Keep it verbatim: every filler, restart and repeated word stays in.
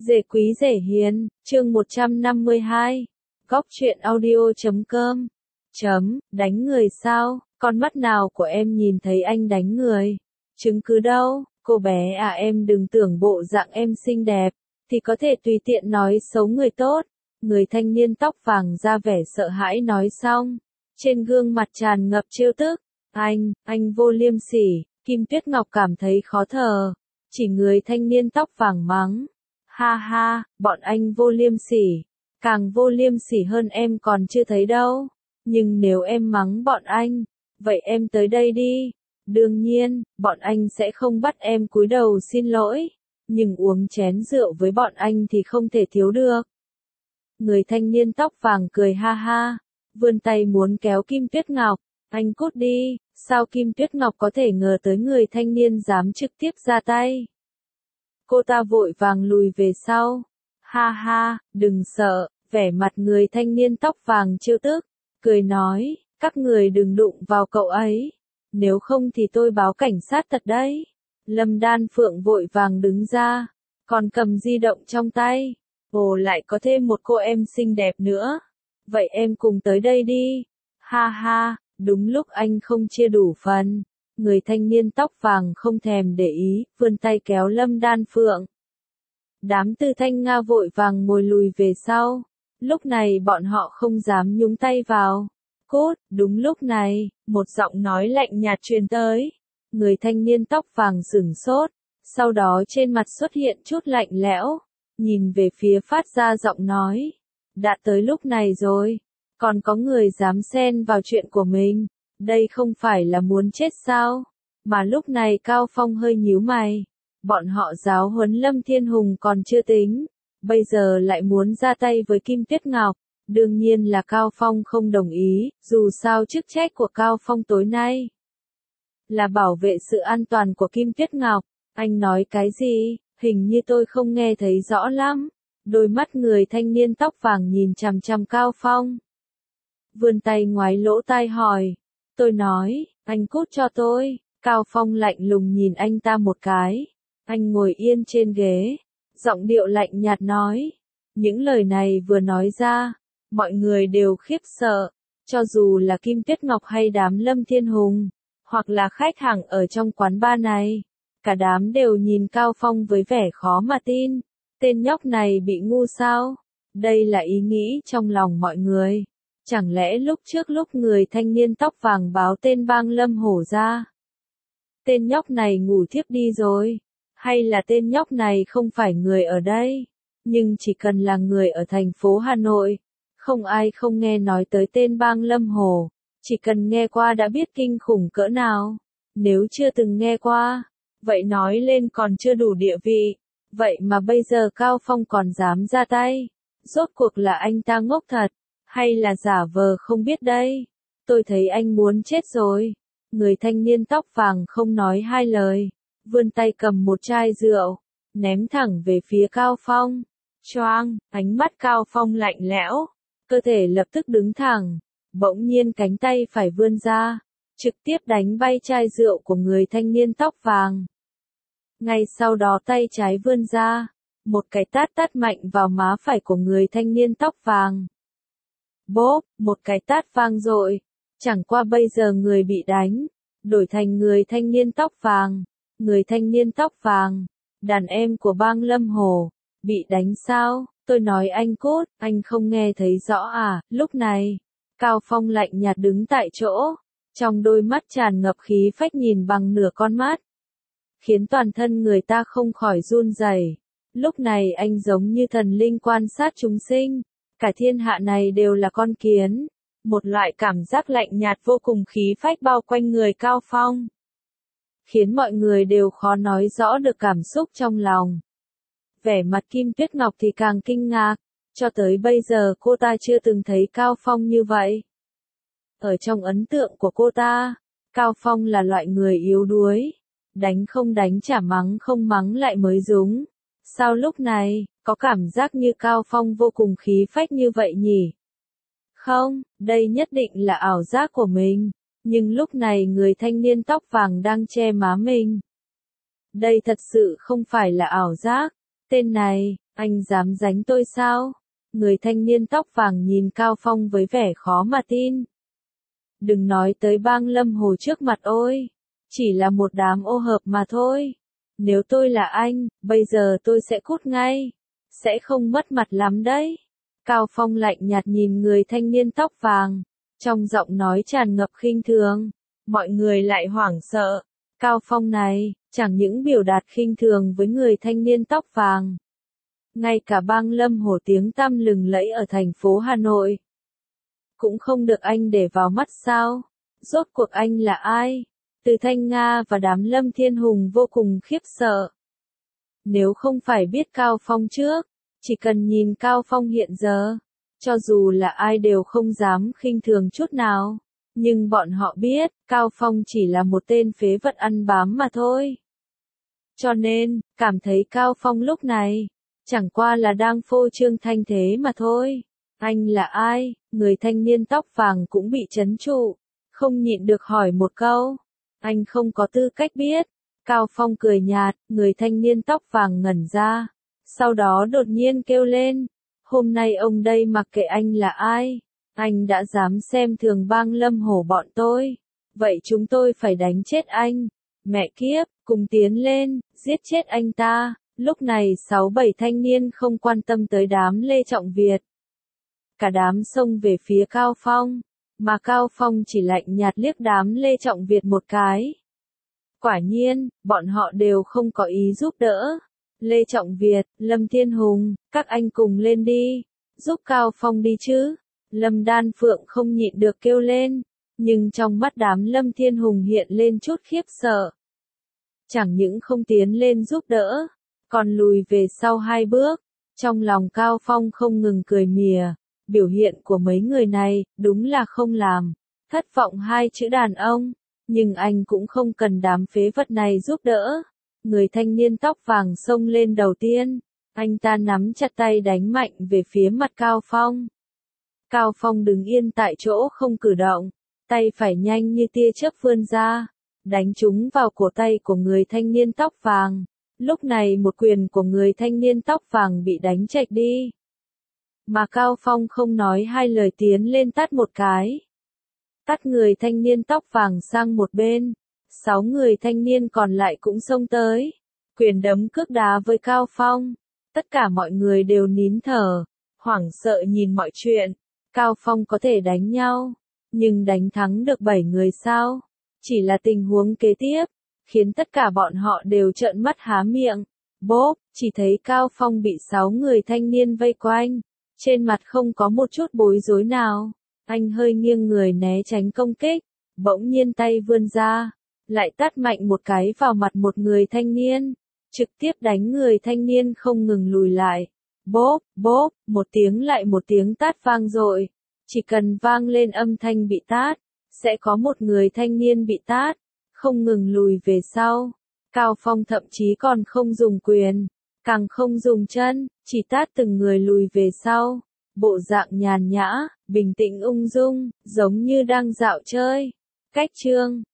Dễ quý dễ hiền, chương một trăm năm mươi hai. Góc truyện audio chấm com. Chấm, đánh người sao? Con mắt nào của em nhìn thấy anh đánh người? Chứng cứ đâu? Cô bé à, em đừng tưởng bộ dạng em xinh đẹp thì có thể tùy tiện nói xấu người tốt. Người thanh niên tóc vàng ra vẻ sợ hãi nói xong, trên gương mặt tràn ngập trêu tức. Anh, anh vô liêm sỉ. Kim Tuyết Ngọc cảm thấy khó thở, chỉ người thanh niên tóc vàng mắng. Ha ha, bọn anh vô liêm sỉ, càng vô liêm sỉ hơn em còn chưa thấy đâu. Nhưng nếu em mắng bọn anh, vậy em tới đây đi. Đương nhiên, bọn anh sẽ không bắt em cúi đầu xin lỗi, nhưng uống chén rượu với bọn anh thì không thể thiếu được. Người thanh niên tóc vàng cười ha ha, vươn tay muốn kéo Kim Tuyết Ngọc. Anh cút đi, sao Kim Tuyết Ngọc có thể ngờ tới người thanh niên dám trực tiếp ra tay. Cô ta vội vàng lùi về sau. Ha ha, đừng sợ, vẻ mặt người thanh niên tóc vàng trêu tức, cười nói, các người đừng đụng vào cậu ấy, nếu không thì tôi báo cảnh sát thật đấy. Lâm Đan Phượng vội vàng đứng ra, còn cầm di động trong tay. Ồ, lại có thêm một cô em xinh đẹp nữa. Vậy em cùng tới đây đi. Ha ha, đúng lúc anh không chia đủ phần. Người thanh niên tóc vàng không thèm để ý, vươn tay kéo Lâm Đan Phượng. Đám Tư Thanh Nga vội vàng ngồi lùi về sau. Lúc này bọn họ không dám nhúng tay vào. Cốt, đúng lúc này, một giọng nói lạnh nhạt truyền tới. Người thanh niên tóc vàng sửng sốt, sau đó trên mặt xuất hiện chút lạnh lẽo, nhìn về phía phát ra giọng nói. Đã tới lúc này rồi, còn có người dám xen vào chuyện của mình. Đây không phải là muốn chết sao? Mà lúc này Cao Phong hơi nhíu mày. Bọn họ giáo huấn Lâm Thiên Hùng còn chưa tính, bây giờ lại muốn ra tay với Kim Tuyết Ngọc. Đương nhiên là Cao Phong không đồng ý, dù sao chức trách của Cao Phong tối nay là bảo vệ sự an toàn của Kim Tuyết Ngọc. Anh nói cái gì? Hình như tôi không nghe thấy rõ lắm. Đôi mắt người thanh niên tóc vàng nhìn chằm chằm Cao Phong, vươn tay ngoái lỗ tai hỏi. Tôi nói, anh cút cho tôi. Cao Phong lạnh lùng nhìn anh ta một cái. Anh ngồi yên trên ghế, giọng điệu lạnh nhạt nói. Những lời này vừa nói ra, mọi người đều khiếp sợ. Cho dù là Kim Tuyết Ngọc hay đám Lâm Thiên Hùng, hoặc là khách hàng ở trong quán bar này, cả đám đều nhìn Cao Phong với vẻ khó mà tin. Tên nhóc này bị ngu sao? Đây là ý nghĩ trong lòng mọi người. Chẳng lẽ lúc trước lúc người thanh niên tóc vàng báo tên bang Lâm Hổ ra, tên nhóc này ngủ thiếp đi rồi? Hay là tên nhóc này không phải người ở đây, nhưng chỉ cần là người ở thành phố Hà Nội, không ai không nghe nói tới tên bang Lâm Hổ, chỉ cần nghe qua đã biết kinh khủng cỡ nào. Nếu chưa từng nghe qua, vậy nói lên còn chưa đủ địa vị. Vậy mà bây giờ Cao Phong còn dám ra tay. Rốt cuộc là anh ta ngốc thật, hay là giả vờ không biết đây? Tôi thấy anh muốn chết rồi. Người thanh niên tóc vàng không nói hai lời, vươn tay cầm một chai rượu, ném thẳng về phía Cao Phong. Choang, ánh mắt Cao Phong lạnh lẽo, cơ thể lập tức đứng thẳng, bỗng nhiên cánh tay phải vươn ra, trực tiếp đánh bay chai rượu của người thanh niên tóc vàng. Ngay sau đó tay trái vươn ra, một cái tát tát mạnh vào má phải của người thanh niên tóc vàng. Bốp, một cái tát vang dội. Chẳng qua bây giờ người bị đánh, đổi thành người thanh niên tóc vàng. Người thanh niên tóc vàng, đàn em của bang Lâm Hồ, bị đánh sao? Tôi nói anh cút, anh không nghe thấy rõ à? Lúc này, Cao Phong lạnh nhạt đứng tại chỗ, trong đôi mắt tràn ngập khí phách nhìn bằng nửa con mắt, khiến toàn thân người ta không khỏi run rẩy. Lúc này anh giống như thần linh quan sát chúng sinh, cả thiên hạ này đều là con kiến. Một loại cảm giác lạnh nhạt vô cùng khí phách bao quanh người Cao Phong, khiến mọi người đều khó nói rõ được cảm xúc trong lòng. Vẻ mặt Kim Tuyết Ngọc thì càng kinh ngạc, cho tới bây giờ cô ta chưa từng thấy Cao Phong như vậy. Ở trong ấn tượng của cô ta, Cao Phong là loại người yếu đuối, đánh không đánh chả mắng không mắng lại mới đúng. Sao lúc này, có cảm giác như Cao Phong vô cùng khí phách như vậy nhỉ? Không, đây nhất định là ảo giác của mình. Nhưng lúc này người thanh niên tóc vàng đang che má mình. Đây thật sự không phải là ảo giác. Tên này, Anh dám đánh tôi sao? Người thanh niên tóc vàng nhìn Cao Phong với vẻ khó mà tin. Đừng nói tới bang Lâm Hồ trước mặt ôi. Chỉ là một đám ô hợp mà thôi. Nếu tôi là anh, bây giờ tôi sẽ cút ngay. Sẽ không mất mặt lắm đấy. Cao Phong lạnh nhạt nhìn người thanh niên tóc vàng. Trong giọng nói tràn ngập khinh thường. Mọi người lại hoảng sợ. Cao Phong này, chẳng những biểu đạt khinh thường với người thanh niên tóc vàng. Ngay cả bang Lâm Hồ tiếng tăm lừng lẫy ở thành phố Hà Nội. Cũng không được anh để vào mắt sao? Rốt cuộc anh là ai? Từ Thanh Nga và đám Lâm Thiên Hùng vô cùng khiếp sợ. Nếu không phải biết Cao Phong trước, chỉ cần nhìn Cao Phong hiện giờ, cho dù là ai đều không dám khinh thường chút nào. Nhưng bọn họ biết, Cao Phong chỉ là một tên phế vật ăn bám mà thôi. Cho nên, cảm thấy Cao Phong lúc này, chẳng qua là đang phô trương thanh thế mà thôi. Anh là ai? Người thanh niên tóc vàng cũng bị trấn trụ, không nhịn được hỏi một câu. Anh không có tư cách biết. Cao Phong cười nhạt, người thanh niên tóc vàng ngẩn ra. Sau đó đột nhiên kêu lên. Hôm nay ông đây mặc kệ anh là ai. Anh đã dám xem thường bang Lâm Hồ bọn tôi. Vậy chúng tôi phải đánh chết anh. Mẹ kiếp, cùng tiến lên, giết chết anh ta. Lúc này sáu bảy thanh niên không quan tâm tới đám Lê Trọng Việt. Cả đám xông về phía Cao Phong. Mà Cao Phong chỉ lạnh nhạt liếc đám Lê Trọng Việt một cái. Quả nhiên, bọn họ đều không có ý giúp đỡ. Lê Trọng Việt, Lâm Thiên Hùng, các anh cùng lên đi. Giúp Cao Phong đi chứ. Lâm Đan Phượng không nhịn được kêu lên. Nhưng trong mắt đám Lâm Thiên Hùng hiện lên chút khiếp sợ. Chẳng những không tiến lên giúp đỡ, còn lùi về sau hai bước. Trong lòng Cao Phong không ngừng cười mỉa. Biểu hiện của mấy người này, đúng là không làm. Thất vọng hai chữ đàn ông. Nhưng anh cũng không cần đám phế vật này giúp đỡ. Người thanh niên tóc vàng xông lên đầu tiên. Anh ta nắm chặt tay đánh mạnh về phía mặt Cao Phong. Cao Phong đứng yên tại chỗ không cử động. Tay phải nhanh như tia chớp vươn ra. Đánh trúng vào cổ tay của người thanh niên tóc vàng. Lúc này một quyền của người thanh niên tóc vàng bị đánh chệch đi. Mà Cao Phong không nói hai lời tiến lên tát một cái. Tát người thanh niên tóc vàng sang một bên. Sáu người thanh niên còn lại cũng xông tới. Quyền đấm cước đá với Cao Phong. Tất cả mọi người đều nín thở. Hoảng sợ nhìn mọi chuyện. Cao Phong có thể đánh nhau. Nhưng đánh thắng được bảy người sao? Chỉ là tình huống kế tiếp. Khiến tất cả bọn họ đều trợn mắt há miệng. Bốp, chỉ thấy Cao Phong bị sáu người thanh niên vây quanh. Trên mặt không có một chút bối rối nào. Anh hơi nghiêng người né tránh công kích. Bỗng nhiên tay vươn ra. Lại tát mạnh một cái vào mặt một người thanh niên. Trực tiếp đánh người thanh niên không ngừng lùi lại. Bốp, bốp, một tiếng lại một tiếng tát vang dội. Chỉ cần vang lên âm thanh bị tát. Sẽ có một người thanh niên bị tát. Không ngừng lùi về sau. Cao Phong thậm chí còn không dùng quyền. Càng không dùng chân, chỉ tát từng người lùi về sau. Bộ dạng nhàn nhã, bình tĩnh ung dung, giống như đang dạo chơi. Cách chương